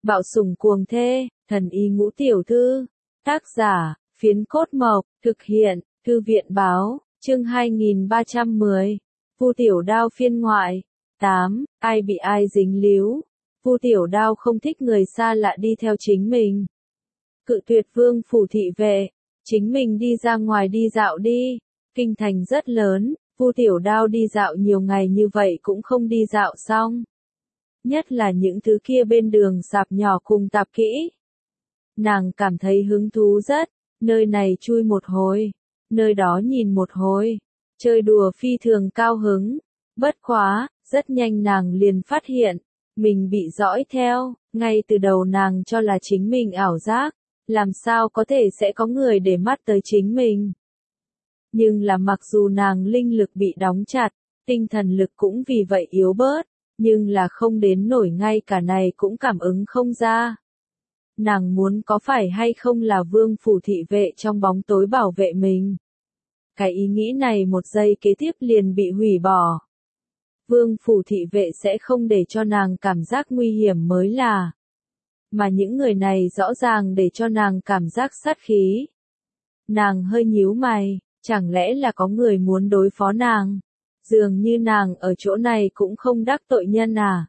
Bạo sủng cuồng thê, thần y ngũ tiểu thư. Tác giả, Phiến Cốt Mộc, thực hiện, Thư viện báo, chương 2310. Vu Tiểu Đao phiên ngoại. 8. Ai bị ai dính líu. Vu Tiểu Đao không thích người xa lạ đi theo chính mình. Cự tuyệt vương phủ thị vệ, chính mình đi ra ngoài đi dạo đi. Kinh thành rất lớn, Vu Tiểu Đao đi dạo nhiều ngày như vậy cũng không đi dạo xong. Nhất là những thứ kia bên đường sạp nhỏ cùng tạp kỹ. Nàng cảm thấy hứng thú rất, nơi này chui một hồi, nơi đó nhìn một hồi, chơi đùa phi thường cao hứng. Bất quá, rất nhanh nàng liền phát hiện, mình bị dõi theo, ngay từ đầu nàng cho là chính mình ảo giác, làm sao có thể sẽ có người để mắt tới chính mình. Nhưng là mặc dù nàng linh lực bị đóng chặt, tinh thần lực cũng vì vậy yếu bớt, nhưng là không đến nổi ngay cả này cũng cảm ứng không ra. Nàng muốn có phải hay không là vương phủ thị vệ trong bóng tối bảo vệ mình. Cái ý nghĩ này một giây kế tiếp liền bị hủy bỏ. Vương phủ thị vệ sẽ không để cho nàng cảm giác nguy hiểm mới là. Mà những người này rõ ràng để cho nàng cảm giác sát khí. Nàng hơi nhíu mày, chẳng lẽ là có người muốn đối phó nàng? Dường như nàng ở chỗ này cũng không đắc tội nhân à.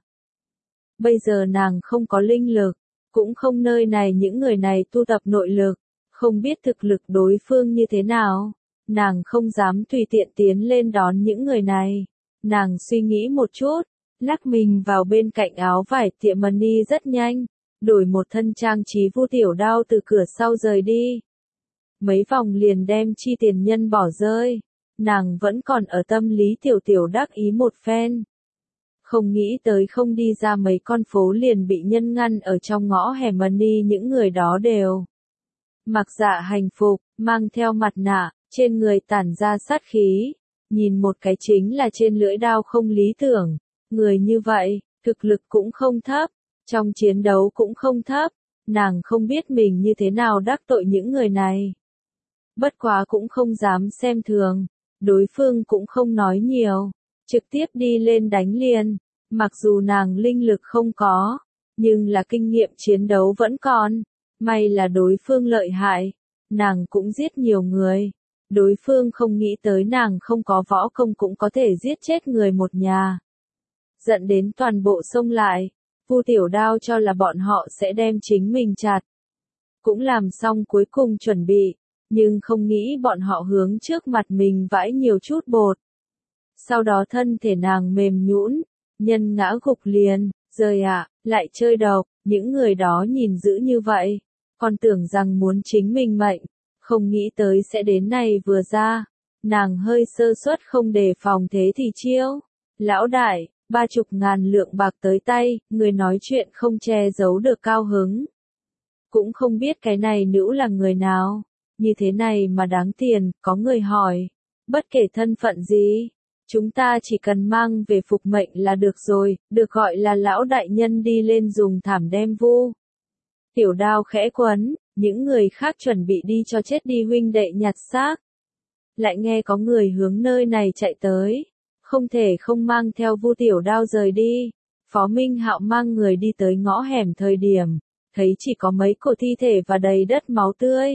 Bây giờ nàng không có linh lực, cũng không nơi này những người này tu tập nội lực, không biết thực lực đối phương như thế nào. Nàng không dám tùy tiện tiến lên đón những người này. Nàng suy nghĩ một chút, lắc mình vào bên cạnh áo vải tiệm money rất nhanh, đổi một thân trang trí Vu Tiểu Đao từ cửa sau rời đi. Mấy vòng liền đem chi tiền nhân bỏ rơi, nàng vẫn còn ở tâm lý tiểu tiểu đắc ý một phen. Không nghĩ tới không đi ra mấy con phố liền bị nhân ngăn ở trong ngõ hẻm money, những người đó đều mặc dạ hành phục, mang theo mặt nạ, trên người tản ra sát khí, nhìn một cái chính là trên lưỡi đao không lý tưởng. Người như vậy, thực lực cũng không thấp, trong chiến đấu cũng không thấp, nàng không biết mình như thế nào đắc tội những người này. Bất quá cũng không dám xem thường, đối phương cũng không nói nhiều, trực tiếp đi lên đánh liền. Mặc dù nàng linh lực không có, nhưng là kinh nghiệm chiến đấu vẫn còn. May là đối phương lợi hại, nàng cũng giết nhiều người. Đối phương không nghĩ tới nàng không có võ công cũng có thể giết chết người một nhà. Giận đến toàn bộ xông lại, Vu Tiểu Đao cho là bọn họ sẽ đem chính mình chặt. Cũng làm xong cuối cùng chuẩn bị, nhưng không nghĩ bọn họ hướng trước mặt mình vãi nhiều chút bột. Sau đó thân thể nàng mềm nhũn, nhân ngã gục liền. Rời ạ, lại chơi độc, những người đó nhìn dữ như vậy, còn tưởng rằng muốn chính mình mệnh, không nghĩ tới sẽ đến này vừa ra. Nàng hơi sơ suất không đề phòng thế thì chiêu. Lão đại, 30.000 lượng bạc tới tay, người nói chuyện không che giấu được cao hứng. Cũng không biết cái này nữ là người nào, như thế này mà đáng tiền, có người hỏi. Bất kể thân phận gì, chúng ta chỉ cần mang về phục mệnh là được rồi, được gọi là lão đại nhân đi lên dùng thảm đem Vu Tiểu Đao khẽ quấn, những người khác chuẩn bị đi cho chết đi huynh đệ nhặt xác. Lại nghe có người hướng nơi này chạy tới, không thể không mang theo Vu Tiểu Đao rời đi. Phó Minh Hạo mang người đi tới ngõ hẻm thời điểm, thấy chỉ có mấy cổ thi thể và đầy đất máu tươi.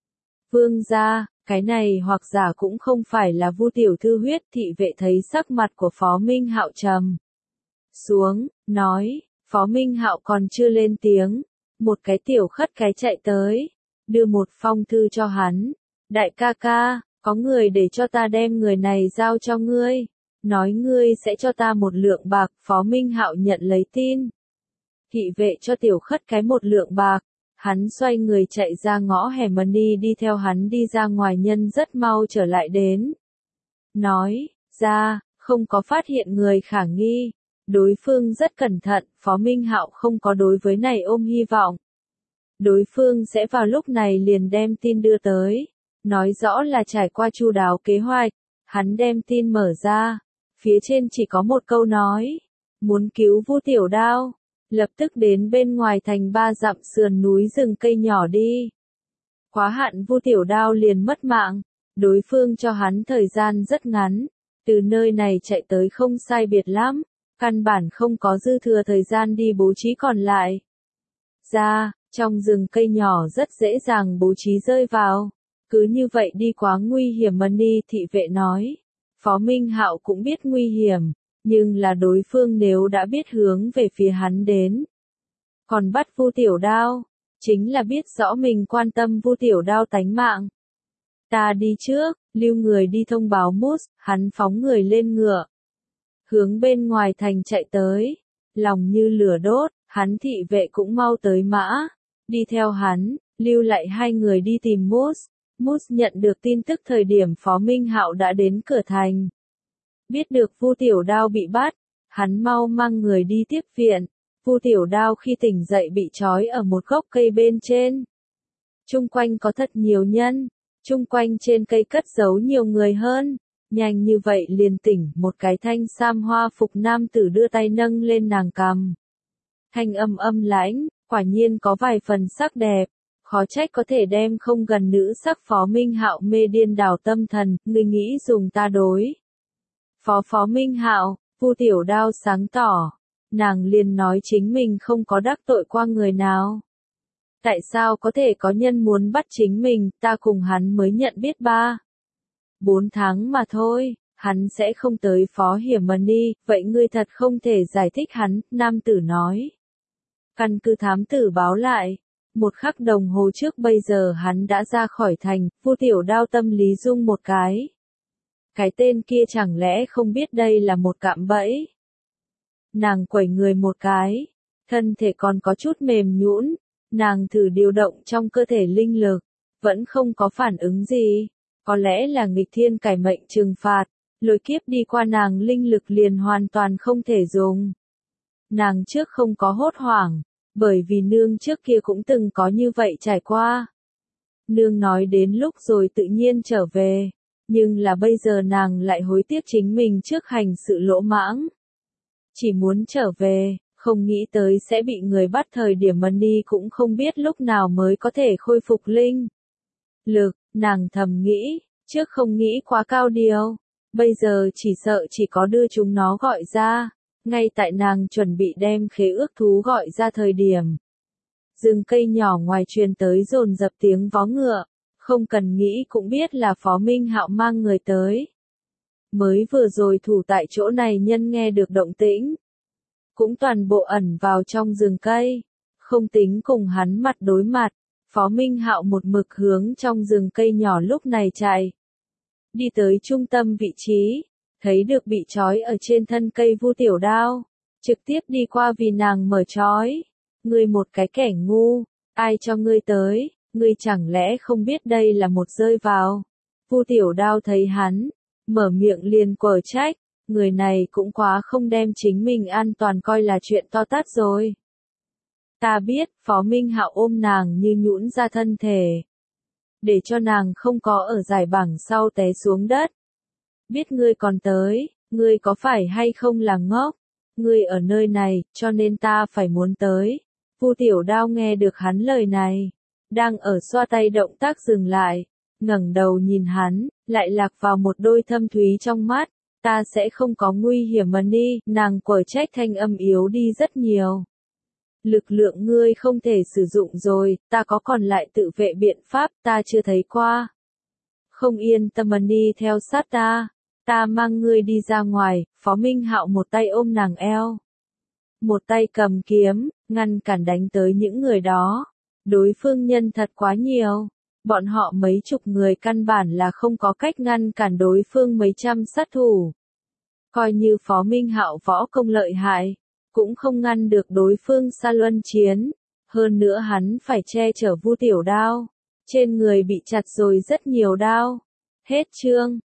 Vương gia, cái này hoặc giả cũng không phải là Vu tiểu thư huyết. Thị vệ thấy sắc mặt của Phó Minh Hạo trầm xuống, nói, Phó Minh Hạo còn chưa lên tiếng, một cái tiểu khất cái chạy tới, đưa một phong thư cho hắn. Đại ca ca, có người để cho ta đem người này giao cho ngươi, nói ngươi sẽ cho ta 1 lượng bạc. Phó Minh Hạo nhận lấy tin. Thị vệ cho tiểu khất cái 1 lượng bạc. Hắn xoay người chạy ra ngõ hẻm money, đi theo hắn đi ra ngoài. Nhân rất mau trở lại đến. Nói, ra, không có phát hiện người khả nghi. Đối phương rất cẩn thận, Phó Minh Hạo không có đối với này ôm hy vọng. Đối phương sẽ vào lúc này liền đem tin đưa tới. Nói rõ là trải qua chu đáo kế hoạch. Hắn đem tin mở ra. Phía trên chỉ có một câu nói. Muốn cứu Vu Tiểu Đao, lập tức đến bên ngoài thành 3 dặm sườn núi rừng cây nhỏ đi. Quá hạn Vu Tiểu Đao liền mất mạng. Đối phương cho hắn thời gian rất ngắn. Từ nơi này chạy tới không sai biệt lắm. Căn bản không có dư thừa thời gian đi bố trí còn lại. ra, trong rừng cây nhỏ rất dễ dàng bố trí rơi vào. Cứ như vậy đi quá nguy hiểm Mani thị vệ nói. Phó Minh Hạo cũng biết nguy hiểm, nhưng là đối phương nếu đã biết hướng về phía hắn đến. Còn bắt Vu Tiểu Đao, chính là biết rõ mình quan tâm Vu Tiểu Đao tánh mạng. Ta đi trước, lưu người đi thông báo Mút, hắn phóng người lên ngựa. Hướng bên ngoài thành chạy tới, lòng như lửa đốt, hắn thị vệ cũng mau tới mã. Đi theo hắn, lưu lại hai người đi tìm Mút. Mút nhận được tin tức thời điểm Phó Minh Hạo đã đến cửa thành. Biết được Vu Tiểu Đao bị bắt, hắn mau mang người đi tiếp viện. Vu Tiểu Đao khi tỉnh dậy bị trói ở một gốc cây bên trên. Trung quanh có thật nhiều nhân, trung quanh trên cây cất giấu nhiều người hơn. Nhanh như vậy liền tỉnh, một cái thanh sam hoa phục nam tử đưa tay nâng lên nàng cằm. Thanh âm lãnh, quả nhiên có vài phần sắc đẹp. Khó trách có thể đem không gần nữ sắc Phó Minh Hạo mê điên đảo tâm thần, ngươi nghĩ dùng ta đối. Phó Minh Hạo, Vu Tiểu Đao sáng tỏ. Nàng liền nói chính mình không có đắc tội qua người nào. Tại sao có thể có nhân muốn bắt chính mình, ta cùng hắn mới nhận biết 4 tháng mà thôi, hắn sẽ không tới Phó Hiểm Mani, vậy ngươi thật không thể giải thích hắn, nam tử nói. Căn cứ thám tử báo lại, 1 khắc đồng hồ trước bây giờ hắn đã ra khỏi thành, Vu Tiểu Đao tâm lý rung một cái. Cái tên kia chẳng lẽ không biết đây là một cạm bẫy? Nàng quẩy người một cái, thân thể còn có chút mềm nhũn, nàng thử điều động trong cơ thể linh lực, vẫn không có phản ứng gì, có lẽ là nghịch thiên cải mệnh trừng phạt, lôi kiếp đi qua nàng linh lực liền hoàn toàn không thể dùng. Nàng trước không có hốt hoảng, bởi vì nương trước kia cũng từng có như vậy trải qua. Nương nói đến lúc rồi tự nhiên trở về, nhưng là bây giờ nàng lại hối tiếc chính mình trước hành sự lỗ mãng. Chỉ muốn trở về, không nghĩ tới sẽ bị người bắt thời điểm Mani cũng không biết lúc nào mới có thể khôi phục linh lực, nàng thầm nghĩ, trước không nghĩ quá cao điều, bây giờ chỉ sợ chỉ có đưa chúng nó gọi ra, ngay tại nàng chuẩn bị đem khế ước thú gọi ra thời điểm. Rừng cây nhỏ ngoài truyền tới dồn dập tiếng vó ngựa, không cần nghĩ cũng biết là Phó Minh Hạo mang người tới. Mới vừa rồi thủ tại chỗ này nhân nghe được động tĩnh, cũng toàn bộ ẩn vào trong rừng cây, không tính cùng hắn mặt đối mặt. Phó Minh Hạo một mực hướng trong rừng cây nhỏ lúc này chạy. Đi tới trung tâm vị trí, thấy được bị trói ở trên thân cây Vu Tiểu Đao, trực tiếp đi qua vì nàng mở trói. Ngươi một cái kẻ ngu, ai cho ngươi tới, ngươi chẳng lẽ không biết đây là một rơi vào. Vu Tiểu Đao thấy hắn, mở miệng liền quở trách, người này cũng quá không đem chính mình an toàn coi là chuyện to tát rồi. Ta biết, Phó Minh Hạo ôm nàng như nhũn ra thân thể, để cho nàng không có ở giải bảng sau té xuống đất. Biết ngươi còn tới, ngươi có phải hay không là ngốc, ngươi ở nơi này, cho nên ta phải muốn tới. Vu Tiểu Đao nghe được hắn lời này, đang ở xoa tay động tác dừng lại, ngẩng đầu nhìn hắn, lại lạc vào một đôi thâm thúy trong mắt. Ta sẽ không có nguy hiểm Mani, nàng quở trách thanh âm yếu đi rất nhiều. Lực lượng ngươi không thể sử dụng rồi, ta có còn lại tự vệ biện pháp, ta chưa thấy qua. Không yên tâm Mani theo sát ta mang ngươi đi ra ngoài. Phó Minh Hạo một tay ôm nàng eo, một tay cầm kiếm, ngăn cản đánh tới những người đó. Đối phương nhân thật quá nhiều, bọn họ mấy chục người căn bản là không có cách ngăn cản đối phương mấy trăm sát thủ. Coi như Phó Minh Hạo võ công lợi hại, cũng không ngăn được đối phương xa luân chiến. Hơn nữa hắn phải che chở Vu Tiểu Đao, trên người bị chặt rồi rất nhiều đao. Hết chương.